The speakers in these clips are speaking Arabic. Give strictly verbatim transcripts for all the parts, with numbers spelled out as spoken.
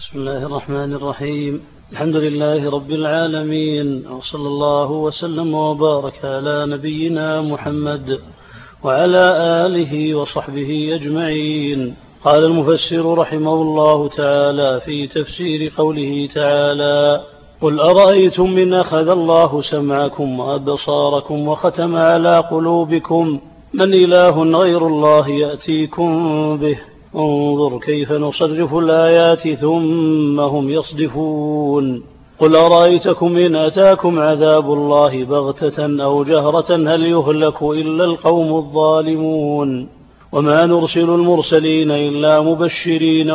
بسم الله الرحمن الرحيم. الحمد لله رب العالمين، وصلى الله وسلم وبارك على نبينا محمد وعلى آله وصحبه أجمعين. قال المفسر رحمه الله تعالى في تفسير قوله تعالى: قل أرأيتم من أخذ الله سمعكم وأبصاركم وختم على قلوبكم من إله غير الله يأتيكم به انظر كيف نصرف الآيات ثم هم يصدفون. قل أرأيتكم إن أتاكم عذاب الله بغتة أو جهرة هل يهلك إلا القوم الظالمون. وما نرسل المرسلين إلا مبشرين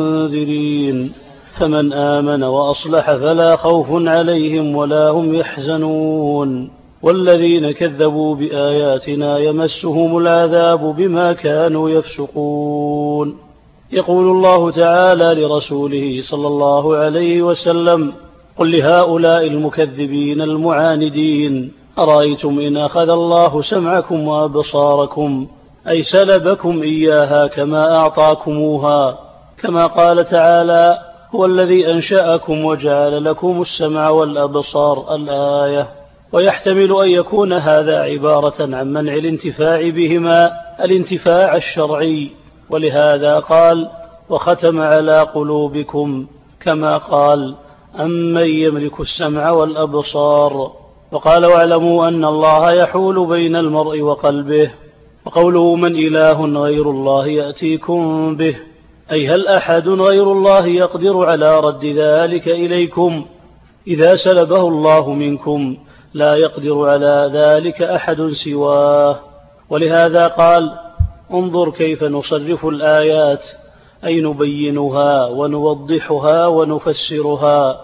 ومنذرين فمن آمن وأصلح فلا خوف عليهم ولا هم يحزنون. والذين كذبوا بآياتنا يمسهم العذاب بما كانوا يفسقون. يقول الله تعالى لرسوله صلى الله عليه وسلم: قل لهؤلاء المكذبين المعاندين: أرأيتم إن أخذ الله سمعكم وأبصاركم، أي سلبكم إياها كما أعطاكموها، كما قال تعالى: هو الذي أنشأكم وجعل لكم السمع والأبصار الآية. ويحتمل أن يكون هذا عبارة عن منع الانتفاع بهما الانتفاع الشرعي، ولهذا قال: وختم على قلوبكم، كما قال: أمن يملك السمع والأبصار. وقال: واعلموا أن الله يحول بين المرء وقلبه. وقوله من إله غير الله يأتيكم به، أي هل أحد غير الله يقدر على رد ذلك إليكم إذا سلبه الله منكم؟ لا يقدر على ذلك أحد سواه. ولهذا قال: انظر كيف نصرف الآيات، أي نبينها ونوضحها ونفسرها،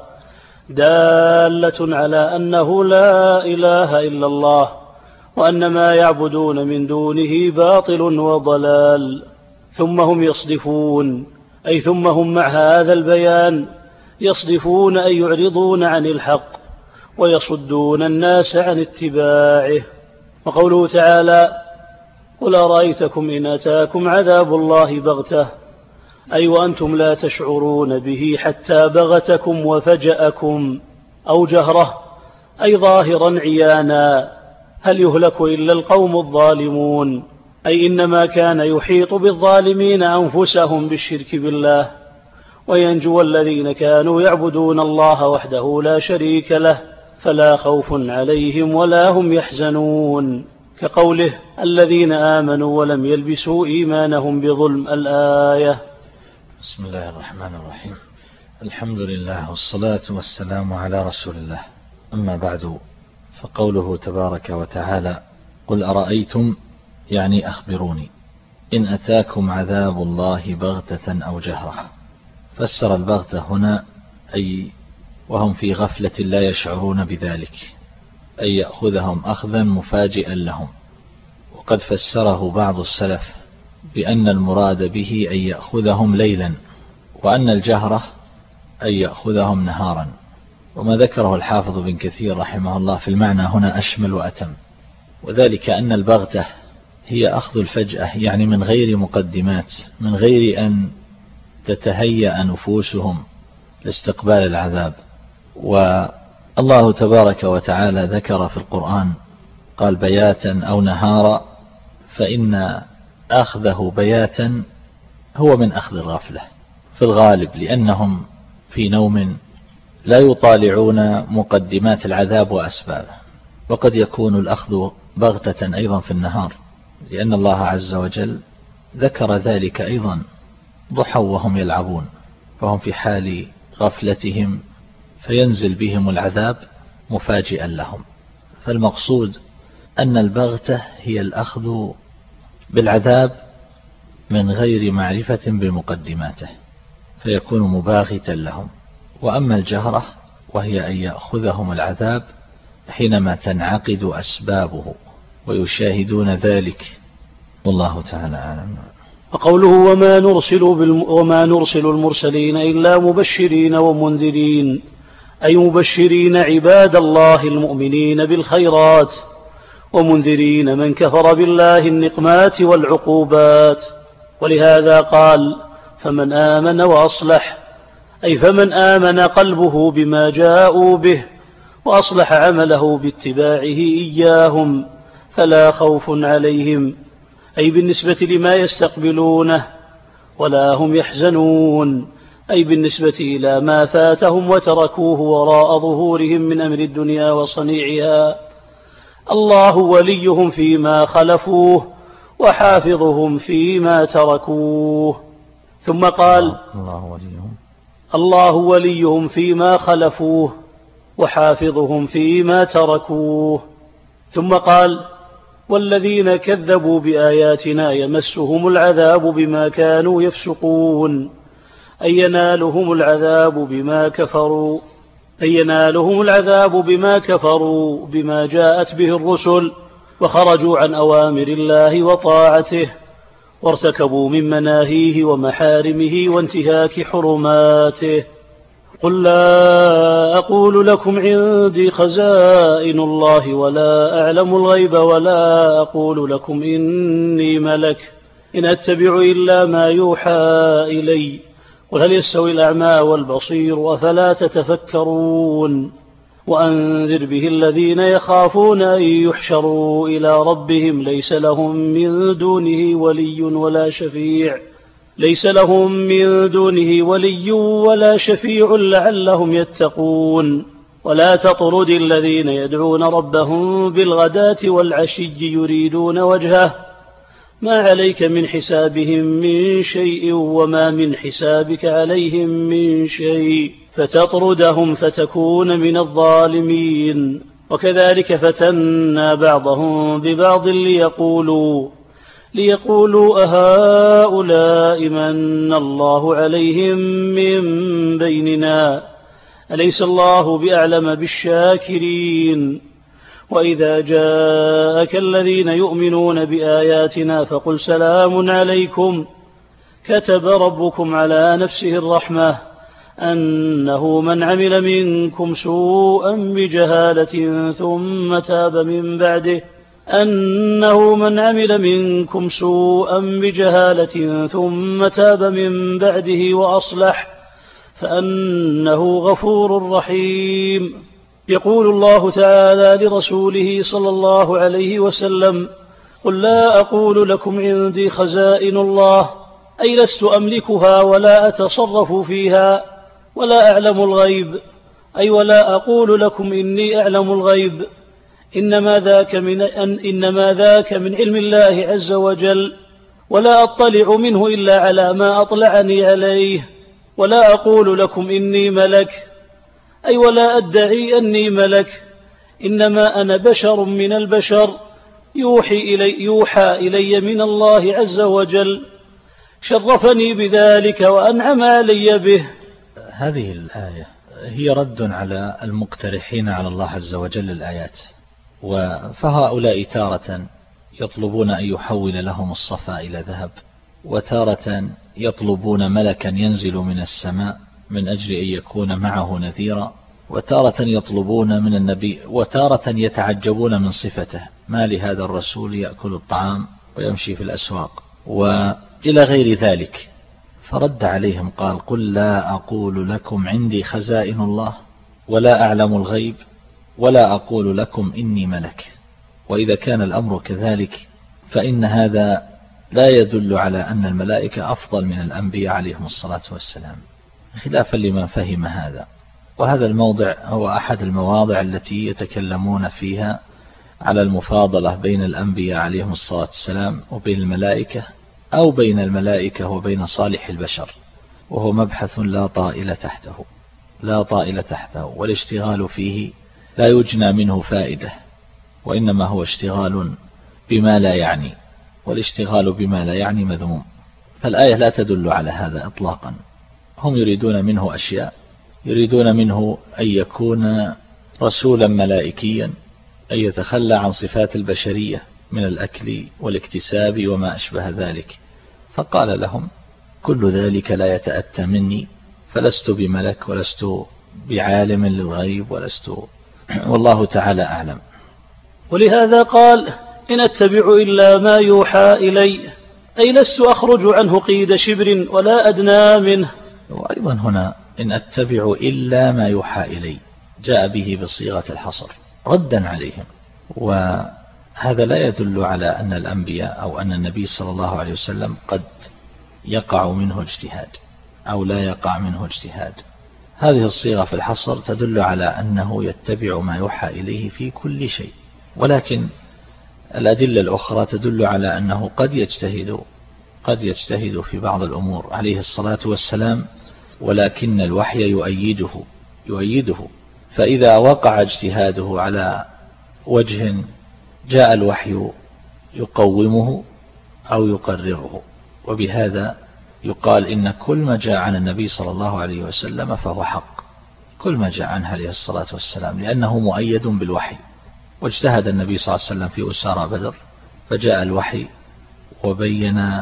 دالة على أنه لا إله إلا الله، وأن ما يعبدون من دونه باطل وضلال. ثم هم يصدفون، أي ثم هم مع هذا البيان يصدفون، أي يعرضون عن الحق ويصدون الناس عن اتباعه. وقوله تعالى: قل أرأيتكم إن أتاكم عذاب الله بغتة، أي وأنتم لا تشعرون به حتى بغتكم وفجأكم، أو جهرة، أي ظاهرا عيانا، هل يهلك إلا القوم الظالمون، أي إنما كان يحيط بالظالمين أنفسهم بالشرك بالله، وينجو الذين كانوا يعبدون الله وحده لا شريك له فلا خوف عليهم ولا هم يحزنون، كقوله: الذين آمنوا ولم يلبسوا إيمانهم بظلم، الآية. بسم الله الرحمن الرحيم. الحمد لله والصلاة والسلام على رسول الله. أما بعد، فقوله تبارك وتعالى: قل أرأيتم، يعني أخبروني، إن أتاكم عذاب الله بغتة أو جهرة. فسر البغتة هنا أي وهم في غفلة لا يشعرون بذلك، أي يأخذهم أخذا مفاجئا لهم. وقد فسره بعض السلف بأن المراد به أن يأخذهم ليلا، وأن الجهرة أن يأخذهم نهارا. وما ذكره الحافظ بن كثير رحمه الله في المعنى هنا أشمل وأتم، وذلك أن البغتة هي أخذ الفجأة، يعني من غير مقدمات، من غير أن تتهيأ نفوسهم لاستقبال العذاب. والله تبارك وتعالى ذكر في القرآن قال: بياتا أو نهارا، فإن أخذه بياتا هو من أخذ الغفلة في الغالب، لأنهم في نوم لا يطالعون مقدمات العذاب وأسبابه. وقد يكون الأخذ بغتة أيضا في النهار، لأن الله عز وجل ذكر ذلك أيضا: ضحى وهم يلعبون، فهم في حال غفلتهم فينزل بهم العذاب مفاجئا لهم. فالمقصود أن البغتة هي الأخذ بالعذاب من غير معرفة بمقدماته، فيكون مباغتا لهم. وأما الجهرة وهي أن يأخذهم العذاب حينما تنعقد أسبابه ويشاهدون ذلك، والله تعالى أعلم. وقوله: وما نرسل, بالم... وما نرسل المرسلين إلا مبشرين ومنذرين، أي مبشرين عباد الله المؤمنين بالخيرات، ومنذرين من كفر بالله النقمات والعقوبات. ولهذا قال: فمن آمن وأصلح، أي فمن آمن قلبه بما جاءوا به وأصلح عمله باتباعه إياهم فلا خوف عليهم، أي بالنسبة لما يستقبلونه، ولا هم يحزنون، أي بالنسبة إلى ما فاتهم وتركوه وراء ظهورهم من أمر الدنيا وصنيعها. الله وليهم فيما خلفوه وحافظهم فيما تركوه. ثم قال الله وليهم الله وليهم فيما خلفوه وحافظهم فيما تركوه. ثم قال والذين كذبوا بآياتنا يمسهم العذاب بما كانوا يفسقون، أي ينالهم العذاب بما كفروا أي ينالهم العذاب بما كفروا بما جاءت به الرسل وخرجوا عن أوامر الله وطاعته وارتكبوا من مناهيه ومحارمه وانتهاك حرماته. قل لا أقول لكم عندي خزائن الله ولا أعلم الغيب ولا أقول لكم إني ملك إن أتبع إلا ما يوحى إلي قل هل يستوي الأعمى والبصير أفلا تتفكرون. وأنذر به الذين يخافون أن يحشروا إلى ربهم ليس لهم من دونه ولي ولا شفيع ليس لهم من دونه ولي ولا شفيع لعلهم يتقون. ولا تطرد الذين يدعون ربهم بالغداة والعشي يريدون وجهه ما عليك من حسابهم من شيء وما من حسابك عليهم من شيء فتطردهم فتكون من الظالمين. وكذلك فتنا بعضهم ببعض ليقولوا ليقولوا أهؤلاء من الله عليهم من بيننا أليس الله بأعلم بالشاكرين. وإذا جاءك الذين يؤمنون بآياتنا فقل سلام عليكم كتب ربكم على نفسه الرحمة أنه من عمل منكم سوءا بجهالة ثم تاب من بعده أنه من عمل منكم سوءا بجهالة ثم تاب من بعده وأصلح فأنه غفور رحيم. يقول الله تعالى لرسوله صلى الله عليه وسلم قل لا أقول لكم عندي خزائن الله أي لست أملكها ولا أتصرف فيها ولا أعلم الغيب أي ولا أقول لكم إني أعلم الغيب إنما ذاك من, إنما ذاك من علم الله عز وجل ولا أطلع منه إلا على ما أطلعني عليه. ولا أقول لكم إني ملك أي ولا أدعي أني ملك إنما أنا بشر من البشر يوحي إلي, يوحى إلي من الله عز وجل شرفني بذلك وأنعم علي به. هذه الآية هي رد على المقترحين على الله عز وجل الآيات، فهؤلاء تارة يطلبون أن يحول لهم الصفا إلى ذهب، وتارة يطلبون ملكا ينزل من السماء من أجل أن يكون معه نذيرا، وتارة يطلبون من النبي، وتارة يتعجبون من صفته ما لهذا الرسول يأكل الطعام ويمشي في الأسواق وإلى غير ذلك. فرد عليهم قال قل لا أقول لكم عندي خزائن الله ولا أعلم الغيب ولا أقول لكم إني ملك. وإذا كان الأمر كذلك فإن هذا لا يدل على أن الملائكة أفضل من الأنبياء عليهم الصلاة والسلام، خلافا لمن فهم هذا. وهذا الموضع هو أحد المواضع التي يتكلمون فيها على المفاضلة بين الأنبياء عليهم الصلاة والسلام وبين الملائكة، أو بين الملائكة وبين صالح البشر، وهو مبحث لا طائل تحته لا طائل تحته والاشتغال فيه لا يجنى منه فائدة، وإنما هو اشتغال بما لا يعني، والاشتغال بما لا يعني مذموم. فالآية لا تدل على هذا إطلاقا. هم يريدون منه أشياء، يريدون منه أن يكون رسولا ملائكيا، أن يتخلى عن صفات البشرية من الأكل والاكتساب وما أشبه ذلك. فقال لهم كل ذلك لا يتأتى مني، فلست بملك ولست بعالم للغيب ولست، والله تعالى أعلم. ولهذا قال إن أتبع إلا ما يوحى إلي، أي لست أخرج عنه قيد شبر ولا أدنى منه. وأيضا هنا إن أتبع إلا ما يوحى إلي، جاء به بصيغة الحصر ردا عليهم. وهذا لا يدل على أن الأنبياء أو أن النبي صلى الله عليه وسلم قد يقع منه اجتهاد أو لا يقع منه اجتهاد. هذه الصيغة في الحصر تدل على أنه يتبع ما يوحى إليه في كل شيء، ولكن الأدلة الأخرى تدل على أنه قد يجتهد قد يجتهد في بعض الأمور عليه الصلاة والسلام، ولكن الوحي يؤيده يؤيده فإذا وقع اجتهاده على وجه جاء الوحي يقومه أو يقرره، وبهذا يقال إن كل ما جاء عن النبي صلى الله عليه وسلم فهو حق، كل ما جاء عنه عليه الصلاة والسلام، لأنه مؤيد بالوحي. واجتهد النبي صلى الله عليه وسلم في أسارى بدر فجاء الوحي وبين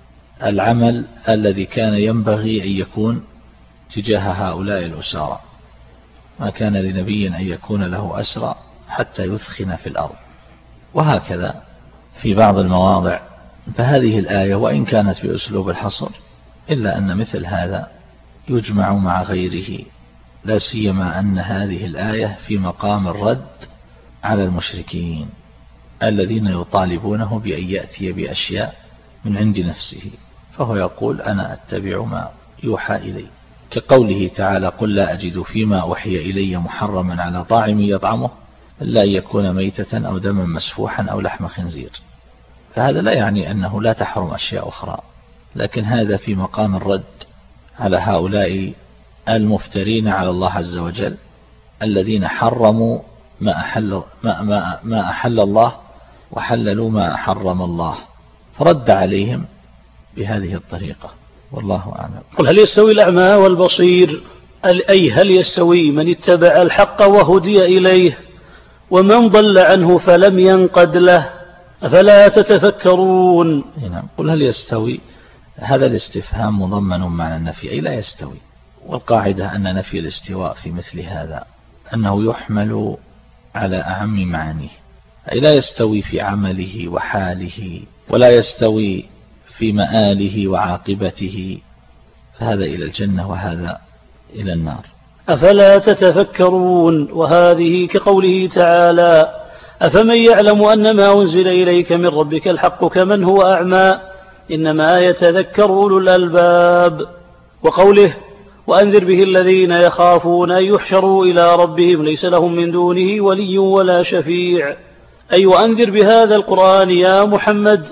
العمل الذي كان ينبغي أن يكون تجاه هؤلاء الأسارى. ما كان لنبي أن يكون له أسرى حتى يثخن في الأرض. وهكذا في بعض المواضع. فهذه الآية وإن كانت بأسلوب الحصر إلا أن مثل هذا يجمع مع غيره، لا سيما أن هذه الآية في مقام الرد على المشركين الذين يطالبونه بأن يأتي بأشياء من عند نفسه، فهو يقول أنا أتبع ما يوحى إلي، كقوله تعالى قل لا أجد فيما أوحي إلي محرما على طاعم يطعمه إلا أن يكون ميتة أو دما مسفوحا أو لحم خنزير. فهذا لا يعني أنه لا تحرم أشياء أخرى، لكن هذا في مقام الرد على هؤلاء المفترين على الله عز وجل الذين حرموا ما أحل, ما, ما, ما أحل الله وحللوا ما حرم الله، فرد عليهم بهذه الطريقة. والله أعلم. قل هل يستوي الأعمى والبصير، أي هل يستوي من اتبع الحق وهدي إليه ومن ضل عنه فلم ينقد له، أفلا تتفكرون. نعم. قل هل يستوي، هذا الاستفهام مضمن معنى النفي، أي لا يستوي. والقاعدة أن نفي الاستواء في مثل هذا أنه يحمل على أعم معانيه، أي لا يستوي في عمله وحاله، ولا يستوي في مآله وعاقبته، فهذا إلى الجنة وهذا إلى النار. أفلا تتفكرون. وهذه كقوله تعالى أفمن يعلم أن ما أنزل إليك من ربك الحق كمن هو أعمى إنما يتذكر أولو الألباب. وقوله وأنذر به الذين يخافون أن يحشروا إلى ربهم ليس لهم من دونه ولي ولا شفيع، أي وأنذر بهذا القرآن يا محمد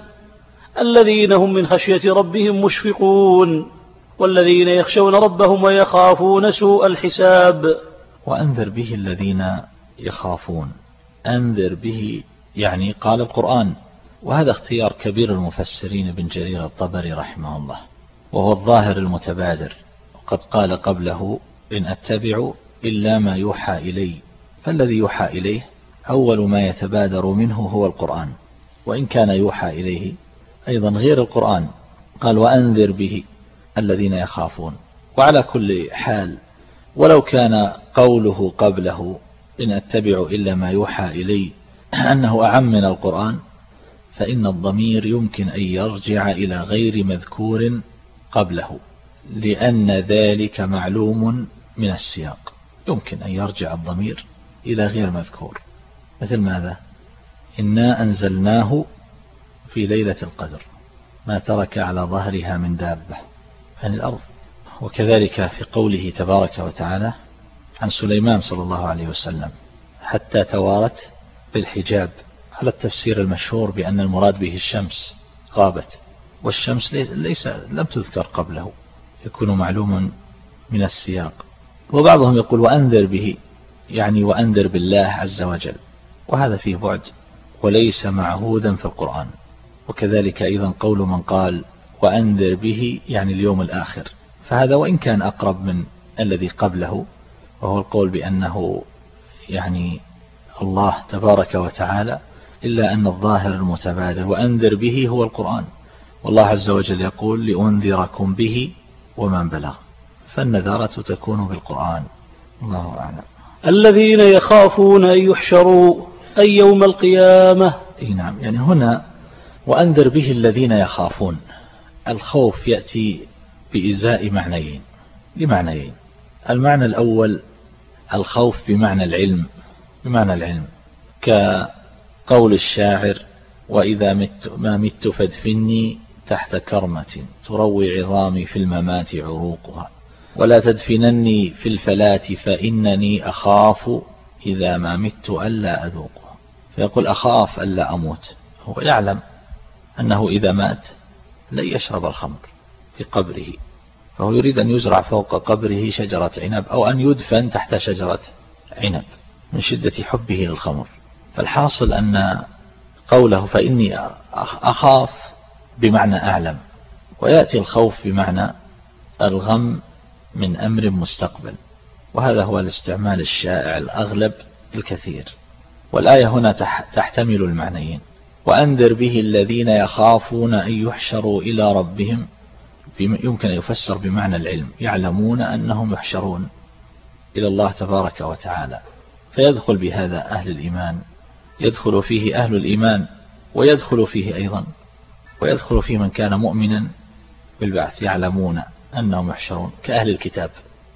الذين هم من خشية ربهم مشفقون والذين يخشون ربهم ويخافون سوء الحساب. وأنذر به الذين يخافون، أنذر به يعني قال القرآن، وهذا اختيار كبير المفسرين بن جرير الطبري رحمه الله، وهو الظاهر المتبادر، وقد قال قبله إن أتبع إلا ما يوحى إلي، فالذي يوحى إليه أول ما يتبادر منه هو القرآن، وإن كان يوحى إليه أيضا غير القرآن. قال وأنذر به الذين يخافون. وعلى كل حال ولو كان قوله قبله إن أتبع إلا ما يوحى إلي أنه أعم من القرآن، فإن الضمير يمكن أن يرجع إلى غير مذكور قبله، لأن ذلك معلوم من السياق. يمكن أن يرجع الضمير إلى غير مذكور، مثل ماذا؟ إنا أنزلناه في ليلة القدر ما ترك على ظهرها من دابة عن الأرض. وكذلك في قوله تبارك وتعالى عن سليمان صلى الله عليه وسلم حتى توارت بالحجاب، على التفسير المشهور بأن المراد به الشمس غابت، والشمس ليس لم تذكر قبله، يكون معلوم من السياق. وبعضهم يقول وأنذر به يعني وأنذر بالله عز وجل، وهذا فيه بعد وليس معهودا في القرآن. وكذلك أيضا قول من قال وأنذر به يعني اليوم الآخر، فهذا وإن كان أقرب من الذي قبله، وهو القول بأنه يعني الله تبارك وتعالى، إلا أن الظاهر المتبادر وأنذر به هو القرآن، والله عز وجل يقول لأنذركم به ومن بلغ، فالنذارة تكون بالقرآن. الله أعلم. الذين يخافون أن يحشروا أي يوم القيامة. نعم، يعني هنا وأنذر به الذين يخافون، الخوف يأتي بإزاء معنيين لمعنيين. المعنى الأول الخوف بمعنى العلم، بمعنى العلم كقول الشاعر: وإذا مت ما مت فادفني تحت كرمة تروي عظامي في الممات عروقها، ولا تدفنني في الفلاة فإنني أخاف إذا ما مت ألا أذوقها. فيقول أخاف ألا أموت، هو يعلم أنه إذا مات لن يشرب الخمر في قبره، فهو يريد أن يزرع فوق قبره شجرة عنب أو أن يدفن تحت شجرة عنب من شدة حبه للخمر. فالحاصل أن قوله فإني أخاف بمعنى أعلم، ويأتي الخوف بمعنى الغم من أمر مستقبل، وهذا هو الاستعمال الشائع الأغلب الكثير. والآية هنا تحتمل المعنيين: وأنذر به الذين يخافون أن يحشروا إلى ربهم، يمكن أن يفسر بمعنى العلم، يعلمون أنهم يحشرون إلى الله تبارك وتعالى، فيدخل بهذا أهل الإيمان، يدخل فيه أهل الإيمان، ويدخل فيه أيضا ويدخل فيه من كان مؤمنا بالبعث، يعلمون أنهم يحشرون كأهل الكتاب.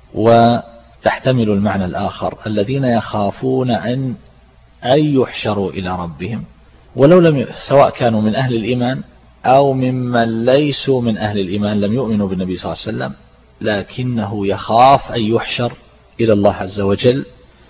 وتحتمل المعنى الآخر: الذين يخافون أن أن يحشروا إلى ربهم، ولو لم سواء كانوا من أهل الإيمان أو ممن ليسوا من أهل الإيمان لم يؤمنوا بالنبي صلى الله عليه وسلم، لكنه يخاف أن يحشر إلى الله عز وجل،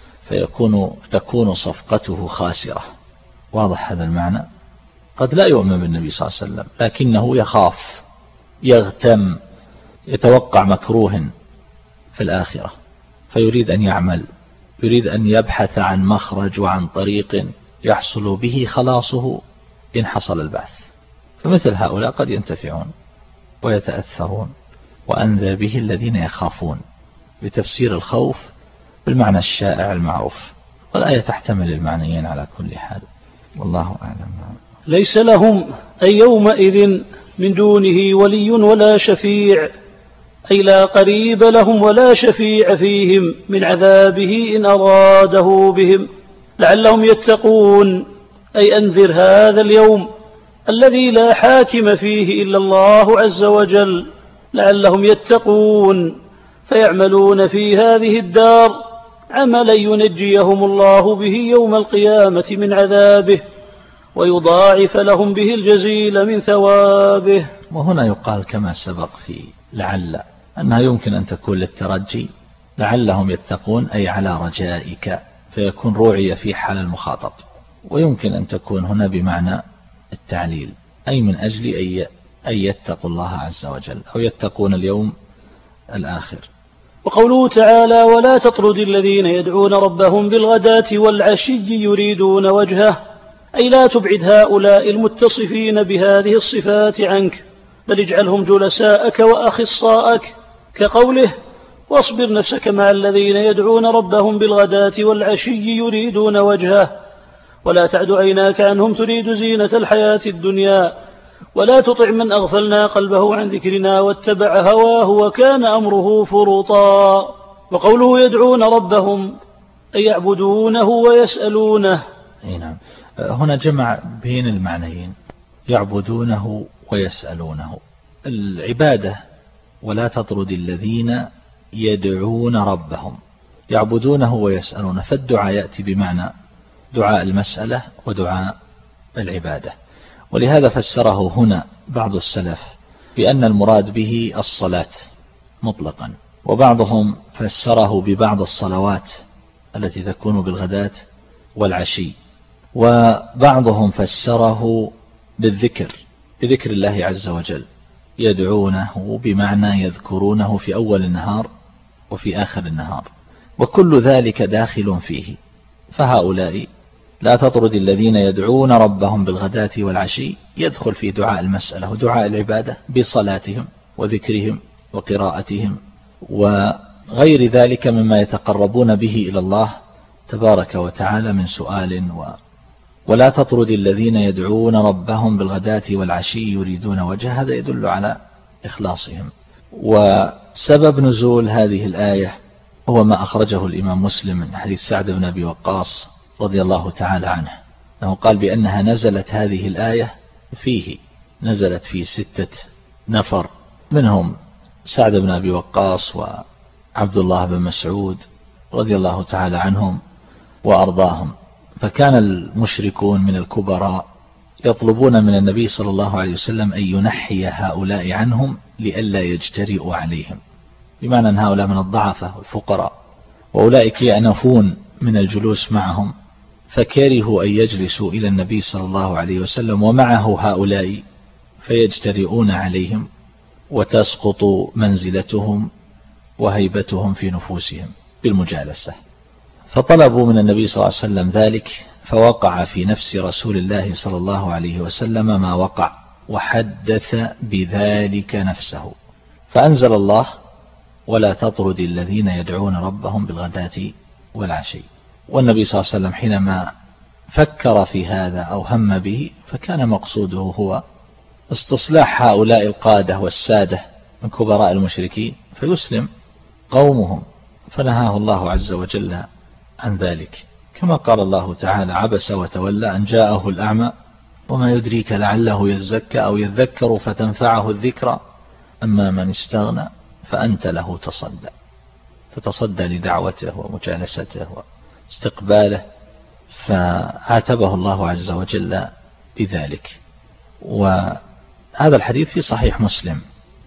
فيكون تكون صفقته خاسرة. واضح هذا المعنى؟ قد لا يؤمن بالنبي صلى الله عليه وسلم لكنه يخاف، يغتم، يتوقع مكروه في الآخرة، فيريد أن يعمل، يريد أن يبحث عن مخرج وعن طريق يحصل به خلاصه إن حصل البعث. فمثل هؤلاء قد ينتفعون ويتأثرون. وأنذر به الذين يخافون بتفسير الخوف بالمعنى الشائع المعروف، والآية تحتمل المعنيين على كل حال، والله أعلم. ليس لهم أي يومئذ من دونه ولي ولا شفيع، أي لا قريب لهم ولا شفيع فيهم من عذابه إن أراده بهم لعلهم يتقون. أي أنذر هذا اليوم الذي لا حاكم فيه إلا الله عز وجل لعلهم يتقون، فيعملون في هذه الدار عملا ينجيهم الله به يوم القيامة من عذابه ويضاعف لهم به الجزيل من ثوابه. وهنا يقال كما سبق في لعل أنها يمكن أن تكون للترجي، لعلهم يتقون أي على رجائك، فيكون روعي في حال المخاطب. ويمكن أن تكون هنا بمعنى التعليل، أي من أجل أن يتقوا الله عز وجل أو يتقون اليوم الآخر. وقوله تعالى: ولا تطرد الذين يدعون ربهم بالغداة والعشي يريدون وجهه، أي لا تبعد هؤلاء المتصفين بهذه الصفات عنك، بل اجعلهم جلساءك وأخصاءك، كقوله: واصبر نفسك مع الذين يدعون ربهم بالغداة والعشي يريدون وجهه، ولا تعد عيناك عنهم تريد زينة الحياة الدنيا، ولا تطع من أغفلنا قلبه عن ذكرنا واتبع هواه وكان أمره فرطا. وقوله يدعون ربهم أي يعبدونه ويسألونه. نعم، هنا جمع بين المعنيين، يعبدونه ويسألونه. العبادة ولا تطرد الذين يدعون ربهم، يعبدونه ويسألونه، فالدعاء يأتي بمعنى دعاء المسألة ودعاء العبادة. ولهذا فسره هنا بعض السلف بأن المراد به الصلاة مطلقا، وبعضهم فسره ببعض الصلوات التي تكون بالغداة والعشي، وبعضهم فسره بالذكر، بذكر الله عز وجل، يدعونه بمعنى يذكرونه في أول النهار وفي آخر النهار، وكل ذلك داخل فيه. فهؤلاء لا تطرد الذين يدعون ربهم بالغداة والعشي يدخل في دعاء المسألة ودعاء العبادة بصلاتهم وذكرهم وقراءتهم وغير ذلك مما يتقربون به إلى الله تبارك وتعالى من سؤال و... ولا تطرد الذين يدعون ربهم بالغداة والعشي يريدون وجه، هذا يدل على إخلاصهم. وسبب نزول هذه الآية هو ما أخرجه الإمام مسلم من حديث سعد بن أبي وقاص رضي الله تعالى عنه، أنه قال بأنها نزلت هذه الآية فيه، نزلت في ستة نفر، منهم سعد بن أبي وقاص عبد الله بن مسعود رضي الله تعالى عنهم وأرضاهم. فكان المشركون من الكبراء يطلبون من النبي صلى الله عليه وسلم أن ينحي هؤلاء عنهم لئلا يجترئوا عليهم، بمعنى أن هؤلاء من الضعفة والفقراء، وأولئك يأنفون من الجلوس معهم، فكرهوا أن يجلسوا إلى النبي صلى الله عليه وسلم ومعه هؤلاء فيجترئون عليهم وتسقط منزلتهم وهيبتهم في نفوسهم بالمجالسة. فطلبوا من النبي صلى الله عليه وسلم ذلك، فوقع في نفس رسول الله صلى الله عليه وسلم ما وقع، وحدث بذلك نفسه، فأنزل الله: ولا تطرد الذين يدعون ربهم بالغداة والعشي. والنبي صلى الله عليه وسلم حينما فكر في هذا أو هم به، فكان مقصوده هو استصلاح هؤلاء القادة والسادة من كبراء المشركين فيسلم قومهم، فنهاه الله عز وجل عن ذلك، كما قال الله تعالى: عبس وتولى أن جاءه الأعمى وما يدريك لعله يزكى أو يذكر فتنفعه الذكرى أما من استغنى فأنت له تصدى. تتصدى لدعوته ومجالسته واستقباله، فعاتبه الله عز وجل بذلك. وهذا الحديث في صحيح مسلم،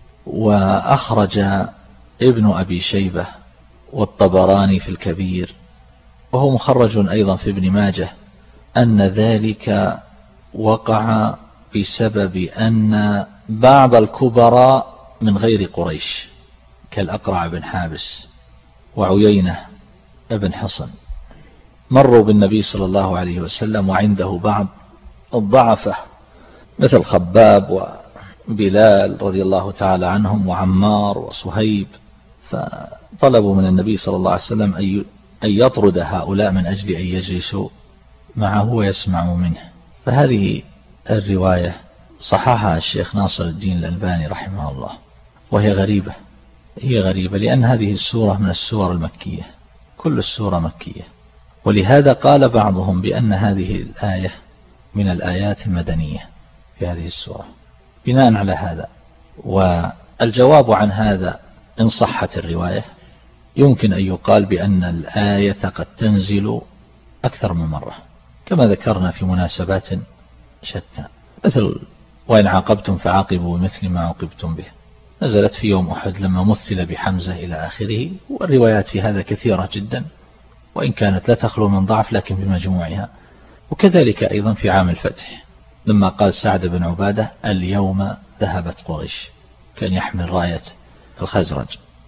وأخرج ابن أبي شيبة والطبراني في الكبير، وهو مخرج أيضا في ابن ماجه، أن ذلك وقع بسبب أن بعض الكبراء من غير قريش كالأقرع بن حابس وعيينة بن حصن مروا بالنبي صلى الله عليه وسلم وعنده بعض الضعفة مثل خباب وبلال رضي الله تعالى عنهم وعمار وصهيب، فطلبوا من النبي صلى الله عليه وسلم أن يطرد هؤلاء من أجل أن يجلسوا معه ويسمعوا منه. فهذه الرواية صححها الشيخ ناصر الدين الألباني رحمه الله، وهي غريبة. هي غريبة لأن هذه السورة من السور المكية، كل السورة مكية، ولهذا قال بعضهم بأن هذه الآية من الآيات المدنية في هذه السورة بناء على هذا. والجواب عن هذا إن صحت الرواية يمكن أن يقال بأن الآية قد تنزل أكثر من مرة، كما ذكرنا في مناسبات شتى، مثل: وإن عاقبتم فعاقبوا بمثل ما عوقبتم به، نزلت في يوم أحد لما مثل بحمزة إلى آخره. والروايات في هذا كثيرة جدا، وإن كانت لا تخلو من ضعف لكن بمجموعها. وكذلك أيضا في عام الفتح لما قال سعد بن عبادة: اليوم ذهبت قريش، كان يحمل راية الخزرج،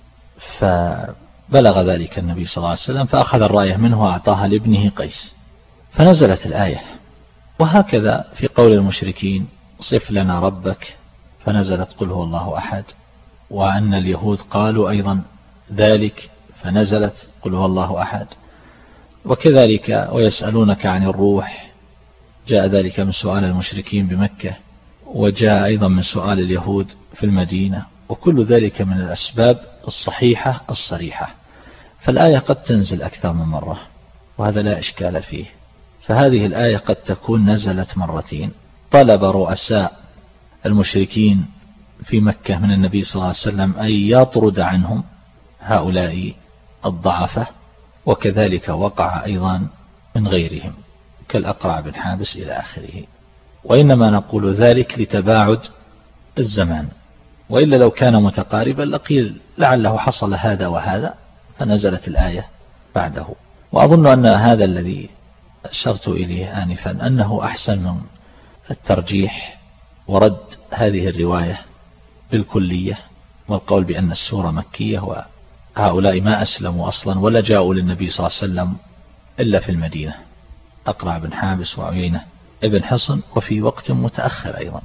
فبلغ ذلك النبي صلى الله عليه وسلم فأخذ الراية منه وأعطاها لابنه قيس، فنزلت الآية. وهكذا في قول المشركين: صف لنا ربك، فنزلت قل هو الله أحد. وأن اليهود قالوا أيضا ذلك فنزلت قل هو الله أحد. وكذلك ويسألونك عن الروح، جاء ذلك من سؤال المشركين بمكة، وجاء أيضا من سؤال اليهود في المدينة، وكل ذلك من الأسباب الصحيحة الصريحة. فالآية قد تنزل أكثر من مرة، وهذا لا إشكال فيه. فهذه الآية قد تكون نزلت مرتين. طلب رؤساء المشركين في مكة من النبي صلى الله عليه وسلم أن يطرد عنهم هؤلاء الضعفة، وكذلك وقع أيضا من غيرهم كالأقرع بن حابس إلى آخره. وإنما نقول ذلك لتباعد الزمان، وإلا لو كان متقاربا لقيل لعله حصل هذا وهذا فنزلت الآية بعده. وأظن أن هذا الذي أشرت إليه آنفا أنه أحسن من الترجيح ورد هذه الرواية بالكلية، والقول بأن السورة مكية وهؤلاء ما أسلموا أصلا ولا جاءوا للنبي صلى الله عليه وسلم إلا في المدينة، أقرع بن حابس وعيينة ابن حصن، وفي وقت متأخر أيضا.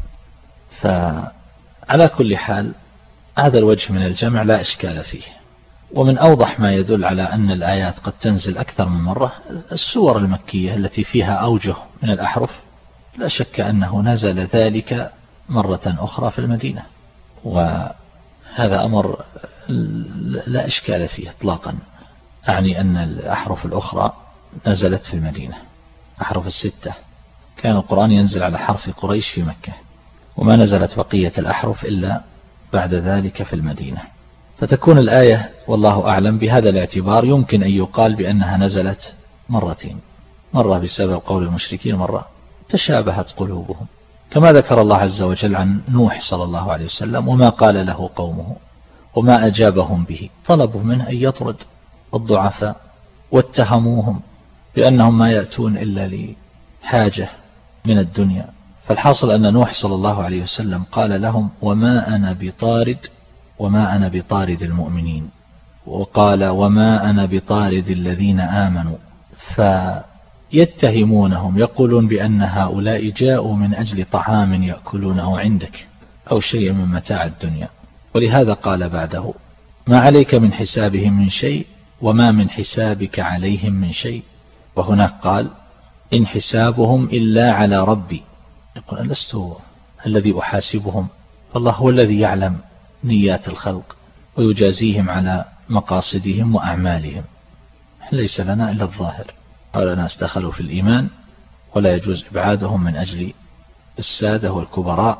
فعلى كل حال هذا الوجه من الجمع لا إشكال فيه. ومن أوضح ما يدل على أن الآيات قد تنزل أكثر من مرة السور المكية التي فيها أوجه من الأحرف، لا شك أنه نزل ذلك مرة أخرى في المدينة، وهذا أمر لا إشكال فيه إطلاقا. أعني أن الأحرف الأخرى نزلت في المدينة، أحرف الستة. كان القرآن ينزل على حرف قريش في مكة، وما نزلت بقية الأحرف إلا بعد ذلك في المدينة. فتكون الآية والله أعلم بهذا الاعتبار يمكن أن يقال بأنها نزلت مرتين، مرة بسبب قول المشركين، مرة تشابهت قلوبهم، كما ذكر الله عز وجل عن نوح صلى الله عليه وسلم وما قال له قومه وما أجابهم به. طلبوا منه أن يطرد الضعفاء واتهموهم بأنهم ما يأتون إلا لحاجة من الدنيا. فالحاصل أن نوح صلى الله عليه وسلم قال لهم وما أنا بطارد وما أنا بطارد المؤمنين، وقال وما أنا بطارد الذين آمنوا. فيتهمونهم يقولون بأن هؤلاء جاءوا من أجل طعام يأكلونه عندك أو شيء من متاع الدنيا. ولهذا قال بعده ما عليك من حسابهم من شيء وما من حسابك عليهم من شيء. وهناك قال إن حسابهم إلا على ربي، يقول لست الذي أحاسبهم، فالله هو الذي يعلم نيات الخلق ويجازيهم على مقاصدهم وأعمالهم، ليس لنا إلا الظاهر. قال ناس دخلوا في الإيمان ولا يجوز إبعادهم من أجل السادة والكبراء.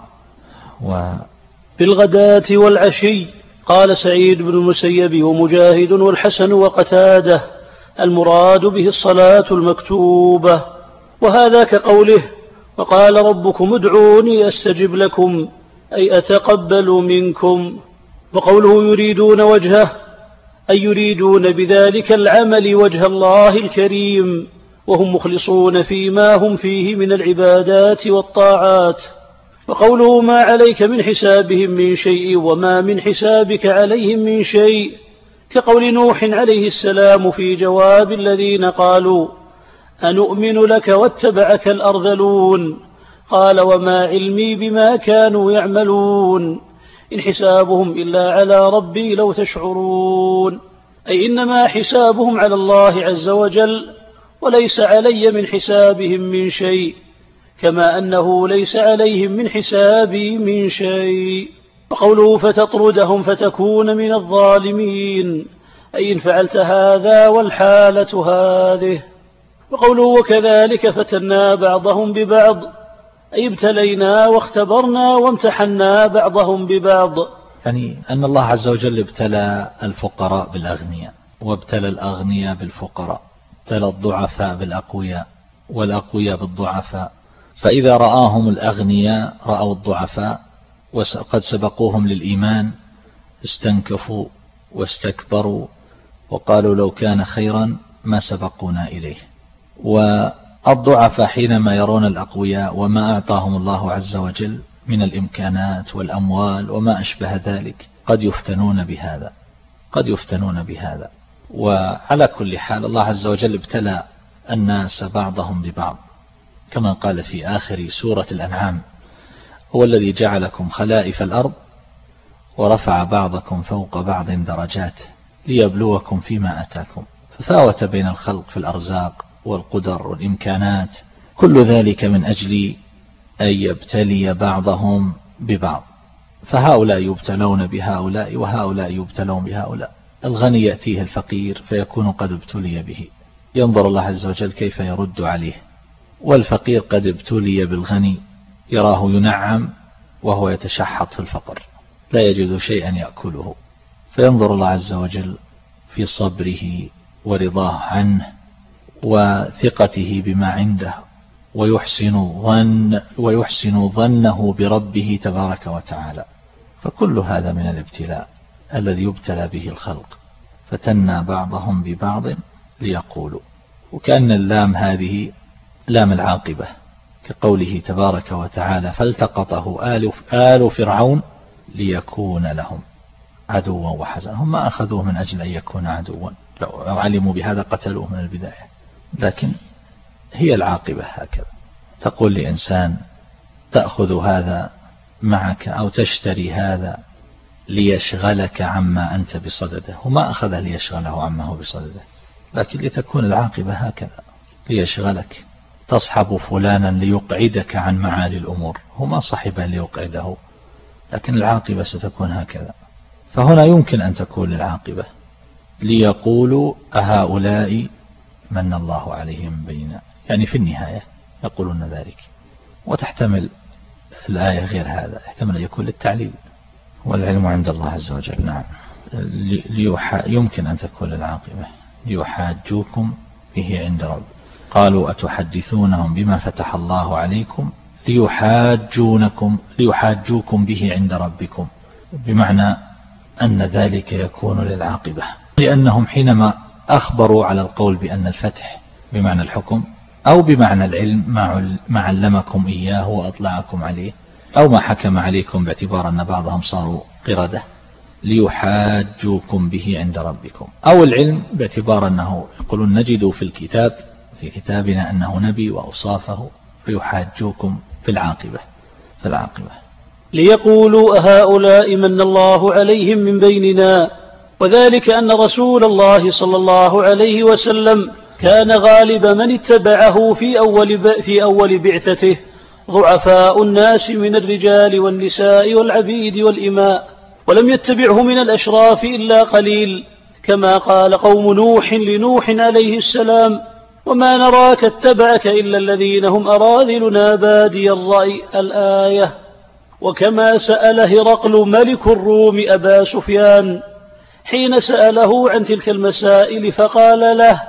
و في الغداة والعشي. قال سعيد بن المسيب ومجاهد والحسن وقتاده المراد به الصلاة المكتوبة، وهذا كقوله وقال ربكم ادعوني أستجب لكم أي أتقبل منكم. وقوله يريدون وجهه أي يريدون بذلك العمل وجه الله الكريم، وهم مخلصون فيما هم فيه من العبادات والطاعات. وقوله ما عليك من حسابهم من شيء وما من حسابك عليهم من شيء، كقول نوح عليه السلام في جواب الذين قالوا أنؤمن لك واتبعك الأرذلون، قال وما علمي بما كانوا يعملون إن حسابهم إلا على ربي لو تشعرون، أي إنما حسابهم على الله عز وجل وليس علي من حسابهم من شيء، كما أنه ليس عليهم من حسابي من شيء. وقوله فتطردهم فتكون من الظالمين، أي إن فعلت هذا والحالة هذه. وقوله وكذلك فتنا بعضهم ببعض، أي ابتلينا واختبرنا وامتحنا بعضهم ببعض. يعني أن الله عز وجل ابتلى الفقراء بالأغنياء وابتلى الأغنياء بالفقراء، ابتلى الضعفاء بالأقوياء والأقوياء بالضعفاء. فإذا رآهم الأغنياء رأوا الضعفاء وقد سبقوهم للإيمان استنكفوا واستكبروا وقالوا لو كان خيرا ما سبقونا إليه. والضعفاء حينما يرون الأقوياء وما أعطاهم الله عز وجل من الإمكانات والأموال وما أشبه ذلك قد يفتنون بهذا قد يفتنون بهذا. وعلى كل حال الله عز وجل ابتلى الناس بعضهم ببعض، كما قال في آخر سورة الأنعام هو الذي جعلكم خلائف الأرض ورفع بعضكم فوق بعض درجات ليبلوكم فيما أتاكم. ففاوت بين الخلق في الأرزاق والقدر والإمكانات، كل ذلك من أجل أن يبتلي بعضهم ببعض. فهؤلاء يبتلون بهؤلاء وهؤلاء يبتلون بهؤلاء. الغني يأتيه الفقير فيكون قد ابتلي به، ينظر الله عز وجل كيف يرد عليه. والفقير قد ابتلي بالغني يراه ينعم وهو يتشحط في الفقر لا يجد شيئا يأكله، فينظر الله عز وجل في صبره ورضاه عنه وثقته بما عنده ويحسن ظن ويحسن ظنه بربه تبارك وتعالى. فكل هذا من الابتلاء الذي يبتلى به الخلق. فتنى بعضهم ببعض ليقولوا، وكأن اللام هذه لام العاقبة، كقوله تبارك وتعالى فالتقطه آل, آل فرعون ليكون لهم عدوا وحزنا. هم ما أخذوه من أجل أن يكون عدوا، لو علموا بهذا قتلوه من البداية، لكن هي العاقبة هكذا. تقول لإنسان تأخذ هذا معك أو تشتري هذا ليشغلك عما أنت بصدده، وما أخذه ليشغله عما هو بصدده، لكن لتكون العاقبة هكذا، ليشغلك. تصحب فلانا ليقعدك عن معالي الأمور، هو ما صحبه ليقعده، لكن العاقبة ستكون هكذا. فهنا يمكن أن تكون العاقبة ليقولوا أهؤلاء من الله عليهم بينا، يعني في النهاية يقولون ذلك. وتحتمل الآية غير هذا، يحتمل أن يكون للتعليل، والعلم عند الله عز وجل. نعم. يمكن أن تكون العاقبة ليحاجوكم به عند رب. قالوا أتحدثونهم بما فتح الله عليكم ليحاجونكم ليحاجوكم به عند ربكم، بمعنى أن ذلك يكون للعاقبة، لأنهم حينما أخبروا على القول بأن الفتح بمعنى الحكم أو بمعنى العلم ما علمكم إياه وأطلعكم عليه، أو ما حكم عليكم باعتبار أن بعضهم صاروا قردة، ليحاجوكم به عند ربكم، أو العلم باعتبار أنه يقولون نجد في الكتاب في كتابنا أنه نبي وأوصافه، فيحاجوكم في العاقبة في العاقبة ليقولوا أهؤلاء من الله عليهم من بيننا، وذلك أن رسول الله صلى الله عليه وسلم كان غالب من اتبعه في أول, في أول بعثته ضعفاء الناس من الرجال والنساء والعبيد والإماء، ولم يتبعه من الأشراف إلا قليل، كما قال قوم نوح لنوح عليه السلام: وما نراك اتبعك إلا الذين هم أراذلنا بادي الرأي، الآية. وكما سأل هرقل ملك الروم أبا سفيان حين سأله عن تلك المسائل فقال له: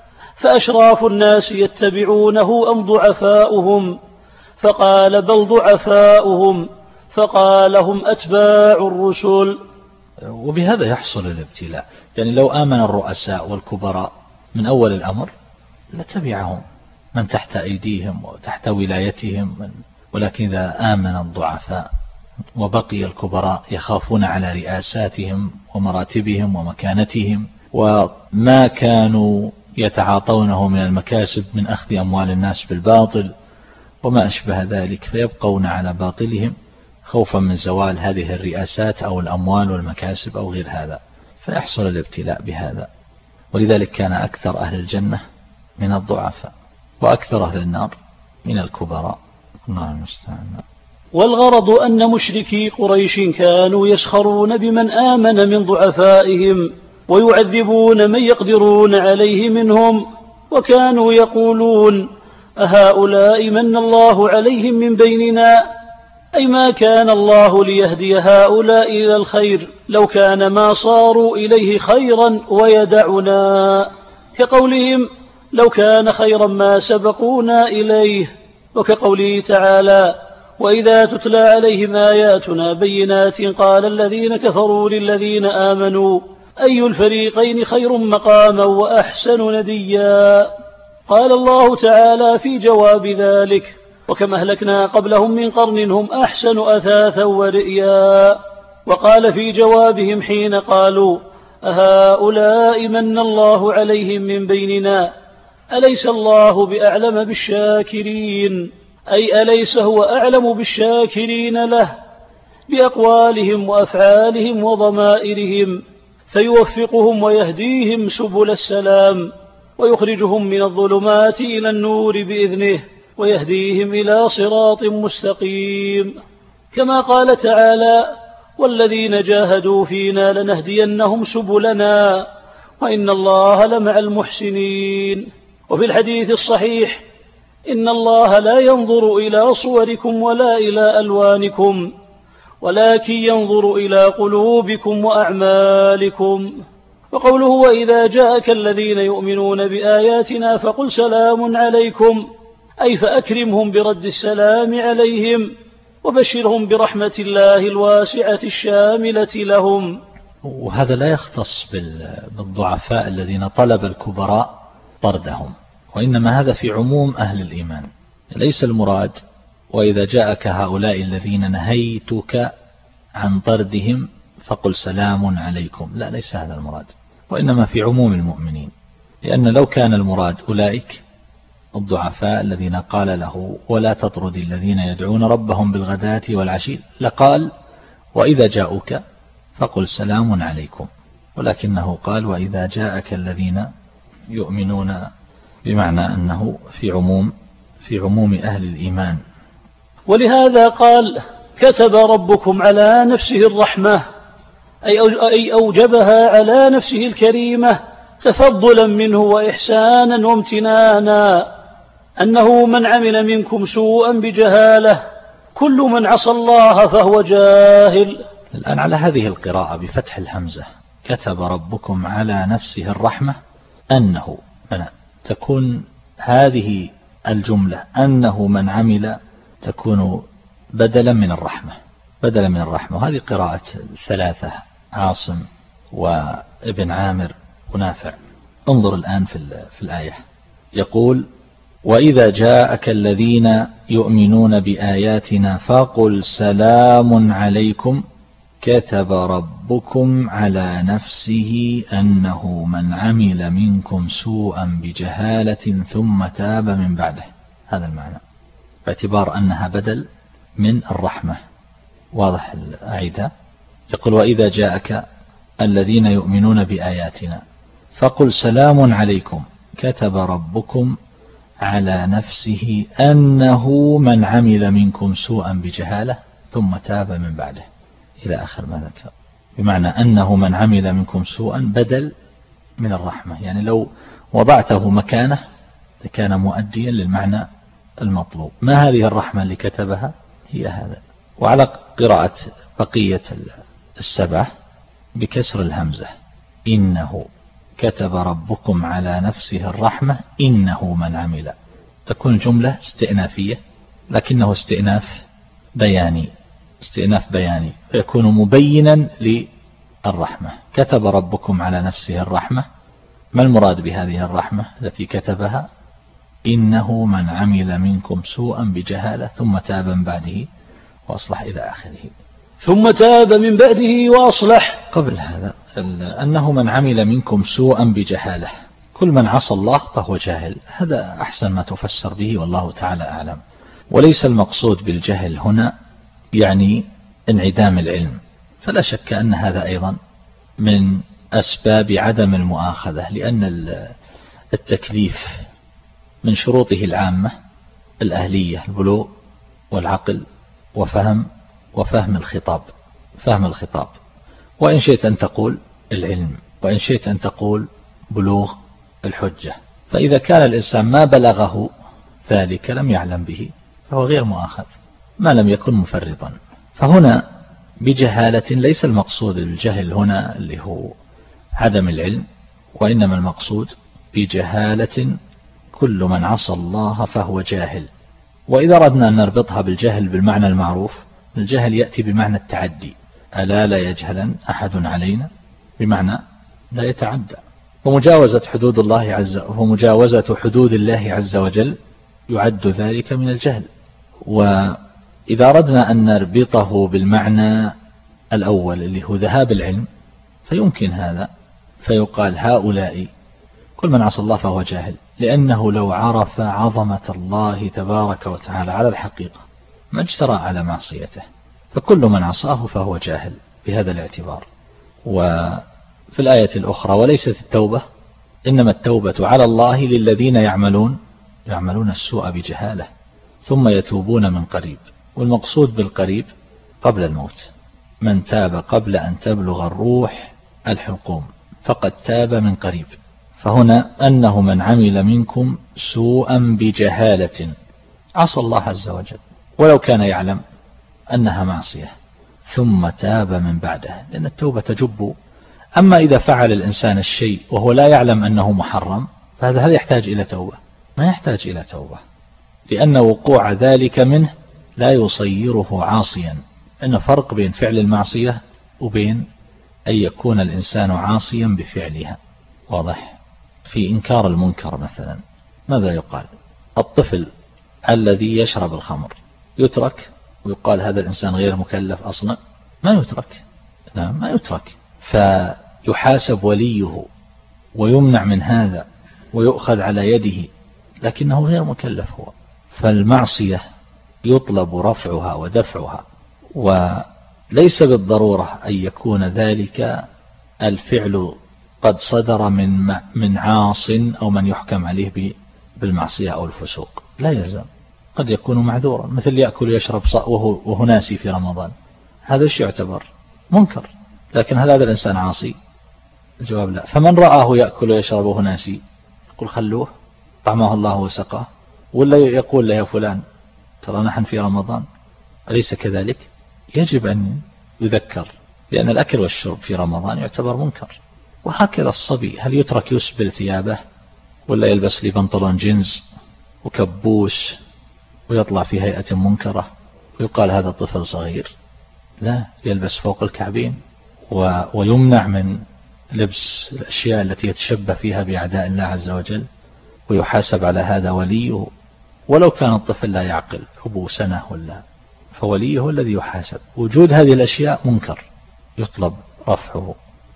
فأشراف الناس يتبعونه أم ضعفاؤهم؟ فقال: بل ضعفاؤهم. فقال: هم أتباع الرسل. وبهذا يحصل الابتلاء، يعني لو آمن الرؤساء والكبراء من أول الأمر لتبعهم من تحت أيديهم وتحت ولايتهم، ولكن إذا آمن الضعفاء وبقي الكبراء يخافون على رئاساتهم ومراتبهم ومكانتهم وما كانوا يتعاطونه من المكاسب من أخذ أموال الناس بالباطل وما أشبه ذلك، فيبقون على باطلهم خوفا من زوال هذه الرئاسات أو الأموال والمكاسب أو غير هذا، فيحصل الابتلاء بهذا. ولذلك كان أكثر أهل الجنة من الضعفاء وأكثر أهل النار من الكبراء. الله المستعان. والغرض أن مشركي قريش كانوا يسخرون بمن آمن من ضعفائهم ويعذبون من يقدرون عليه منهم، وكانوا يقولون: أهؤلاء من الله عليهم من بيننا، أي ما كان الله ليهدي هؤلاء إلى الخير لو كان ما صاروا إليه خيرا ويدعنا، كقولهم: لو كان خيرا ما سبقونا إليه. وكقوله تعالى: وإذا تتلى عليهم آياتنا بينات قال الذين كفروا للذين آمنوا أي الفريقين خير مقاما وأحسن نديا. قال الله تعالى في جواب ذلك: وكم أهلكنا قبلهم من قرن هم أحسن أثاثا ورئيا. وقال في جوابهم حين قالوا: أهؤلاء من الله عليهم من بيننا أليس الله بأعلم بالشاكرين، أي أليس هو أعلم بالشاكرين له بأقوالهم وأفعالهم وضمائرهم، فيوفقهم ويهديهم سبل السلام ويخرجهم من الظلمات إلى النور بإذنه ويهديهم إلى صراط مستقيم، كما قال تعالى: والذين جاهدوا فينا لنهدينهم سبلنا وإن الله لمع المحسنين. وفي الحديث الصحيح: إن الله لا ينظر إلى صوركم ولا إلى ألوانكم ولكن ينظر إلى قلوبكم وأعمالكم. وقوله: وإذا جاءك الذين يؤمنون بآياتنا فقل سلام عليكم، أي فأكرمهم برد السلام عليهم وبشرهم برحمة الله الواسعة الشاملة لهم. وهذا لا يختص بالضعفاء الذين طلب الكبراء طردهم، وإنما هذا في عموم أهل الإيمان. ليس المراد وإذا جاءك هؤلاء الذين نهيتك عن طردهم فقل سلام عليكم، لا، ليس هذا المراد، وإنما في عموم المؤمنين. لأن لو كان المراد أولئك الضعفاء الذين قال له: ولا تطرد الذين يدعون ربهم بالغداة والعشي، لقال: وإذا جاءوك فقل سلام عليكم، ولكنه قال: وإذا جاءك الذين يؤمنون، بمعنى أنه في عموم في عموم أهل الإيمان. ولهذا قال: كتب ربكم على نفسه الرحمة، أي أوجبها على نفسه الكريمة تفضلا منه وإحسانا وامتنانا، أنه من عمل منكم سوءا بجهالة كل من عصى الله فهو جاهل. الآن على هذه القراءة بفتح الهمزة كتب ربكم على نفسه الرحمة أنه من تكون هذه الجملة أنه من عمل تكون بدلا من الرحمة بدلا من الرحمة. وهذه قراءة الثلاثة عاصم وابن عامر ونافع. انظر الآن في, في الآية يقول وإذا جاءك الذين يؤمنون بآياتنا فقل سلام عليكم كتب ربكم على نفسه أنه من عمل منكم سوءا بجهالة ثم تاب من بعده. هذا المعنى باعتبار أنها بدل من الرحمة. واضح؟ أعيدها. يقول وإذا جاءك الذين يؤمنون بآياتنا فقل سلام عليكم كتب ربكم على نفسه أنه من عمل منكم سوءا بجهالة ثم تاب من بعده إلى آخر ما ذكر. بمعنى أنه من عمل منكم سوءا بدل من الرحمة، يعني لو وضعته مكانه لكان مؤديا للمعنى المطلوب. ما هذه الرحمة اللي كتبها؟ هي هذا. وعلى قراءة بقية السبعة بكسر الهمزة إنه كتب ربكم على نفسه الرحمة إنه من عمل، تكون جملة استئنافية لكنه استئناف بياني استئناف بياني فيكون مبينا للرحمة. كتب ربكم على نفسه الرحمة، ما المراد بهذه الرحمة التي كتبها؟ إنه من عمل منكم سوءا بجهالة ثم تاب من بعده وأصلح إلى آخره. ثم تاب من بعده وأصلح. قبل هذا أنه من عمل منكم سوءا بجهالة، كل من عصى الله فهو جاهل. هذا أحسن ما تفسر به والله تعالى أعلم. وليس المقصود بالجهل هنا يعني انعدام العلم، فلا شك أن هذا أيضا من أسباب عدم المؤاخذة، لأن التكليف من شروطه العامة الأهلية، البلوغ والعقل وفهم وفهم الخطاب فهم الخطاب وإن شئت أن تقول العلم، وإن شئت أن تقول بلوغ الحجة. فإذا كان الإنسان ما بلغه ذلك لم يعلم به فهو غير مؤاخذ ما لم يكن مفرطا. فهنا بجهالة ليس المقصود الجهل هنا اللي هو عدم العلم، وإنما المقصود بجهالة كل من عصى الله فهو جاهل. وإذا أردنا أن نربطها بالجهل بالمعنى المعروف، الجهل يأتي بمعنى التعدي، ألا لا يجهلن أحد علينا، بمعنى لا يتعدى. ومجاوزة حدود الله عز ومجاوزة حدود الله عز وجل يعد ذلك من الجهل. وإذا أردنا أن نربطه بالمعنى الأول اللي هو ذهاب العلم فيمكن هذا، فيقال هؤلاء كل من عصى الله فهو جاهل، لأنه لو عرف عظمة الله تبارك وتعالى على الحقيقة ما اجترى على معصيته، فكل من عصاه فهو جاهل بهذا الاعتبار. وفي الآية الأخرى وليست التوبة إنما التوبة على الله للذين يعملون يعملون السوء بجهالة ثم يتوبون من قريب. والمقصود بالقريب قبل الموت، من تاب قبل أن تبلغ الروح الحلقوم فقد تاب من قريب. فهنا أنه من عمل منكم سوءا بجهالة عصى الله عز وجل ولو كان يعلم أنها معصية ثم تاب من بعده، لأن التوبة تجب. أما إذا فعل الإنسان الشيء وهو لا يعلم أنه محرم فهذا هذا يحتاج إلى توبة، ما يحتاج إلى توبة، لأن وقوع ذلك منه لا يصيره عاصيا. إن فرق بين فعل المعصية وبين أن يكون الإنسان عاصيا بفعلها. واضح؟ في إنكار المنكر مثلا ماذا يقال؟ الطفل الذي يشرب الخمر يترك ويقال هذا الإنسان غير مكلف أصلا؟ ما يترك، لا ما يترك، فيحاسب وليه ويمنع من هذا ويؤخذ على يده، لكنه غير مكلف هو. فالمعصية يطلب رفعها ودفعها، وليس بالضرورة أن يكون ذلك الفعل قد صدر من من عاص أو من يحكم عليه بالمعصية أو الفسوق، لا يلزم، قد يكون معذورا، مثل يأكل ويشرب وهو ناسي في رمضان، هذا الشيء يعتبر منكر، لكن هل هذا الإنسان عاصي؟ الجواب لا. فمن رآه يأكل ويشرب وهو ناسي يقول خلوه طعمه الله وسقاه، ولا يقول له يا فلان ترى نحن في رمضان، أليس كذلك؟ يجب أن يذكر لأن الأكل والشرب في رمضان يعتبر منكر. وهكذا الصبي، هل يترك يسبل ثيابه ولا يلبس لي بنطلون جينز وكبوس ويطلع في هيئة منكرة ويقال هذا الطفل صغير؟ لا، يلبس فوق الكعبين و... ويمنع من لبس الأشياء التي يتشبه فيها بأعداء الله عز وجل، ويحاسب على هذا وليه، ولو كان الطفل لا يعقل أبو سنة ولا، فوليه الذي يحاسب. وجود هذه الأشياء منكر يطلب رفعه.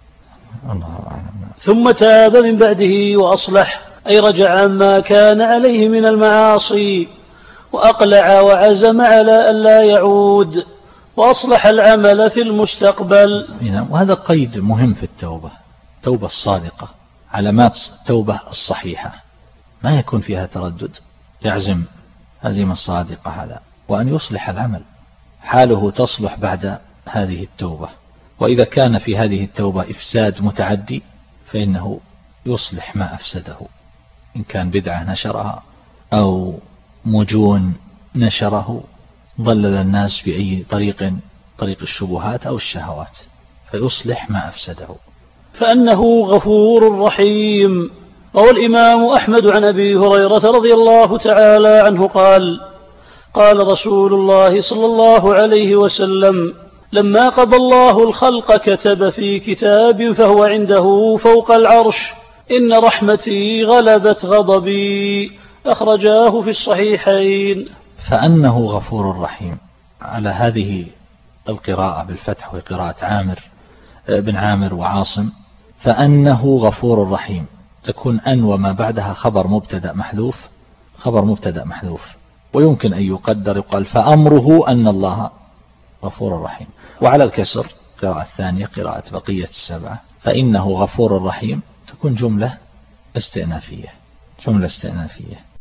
الله أعلم. ثم تاب من بعده وأصلح، أي رجع عما كان عليه من المعاصي وأقلع وعزم على أن لا يعود، وأصلح العمل في المستقبل. وهذا قيد مهم في التوبة، التوبة الصادقة، علامات التوبة الصحيحة ما يكون فيها تردد، يعزم عزيمة صادقة على وأن يصلح العمل، حاله تصلح بعد هذه التوبة. وإذا كان في هذه التوبة إفساد متعدي فإنه يصلح ما أفسده، إن كان بدعة نشرها أو مجون نشره ضلل الناس بأي طريق، طريق الشبهات أو الشهوات، فيصلح ما أفسده. فأنه غفور رحيم. روى الإمام أحمد عن أبي هريرة رضي الله تعالى عنه قال: قال رسول الله صلى الله عليه وسلم: لما قضى الله الخلق كتب في كتاب فهو عنده فوق العرش: إن رحمتي غلبت غضبي. أخرجاه في الصحيحين. فأنه غفور رحيم، على هذه القراءة بالفتح وقراءة عامر بن عامر وعاصم، فأنه غفور رحيم، تكون أن وما بعدها خبر مبتدأ محذوف، خبر مبتدأ محذوف، ويمكن أن يقدر يقال فأمره أن الله غفور رحيم. وعلى الكسر قراءة الثانية قراءة بقية السبعة، فإنه غفور رحيم، تكون جملة استئنافية، جملة استئنافية.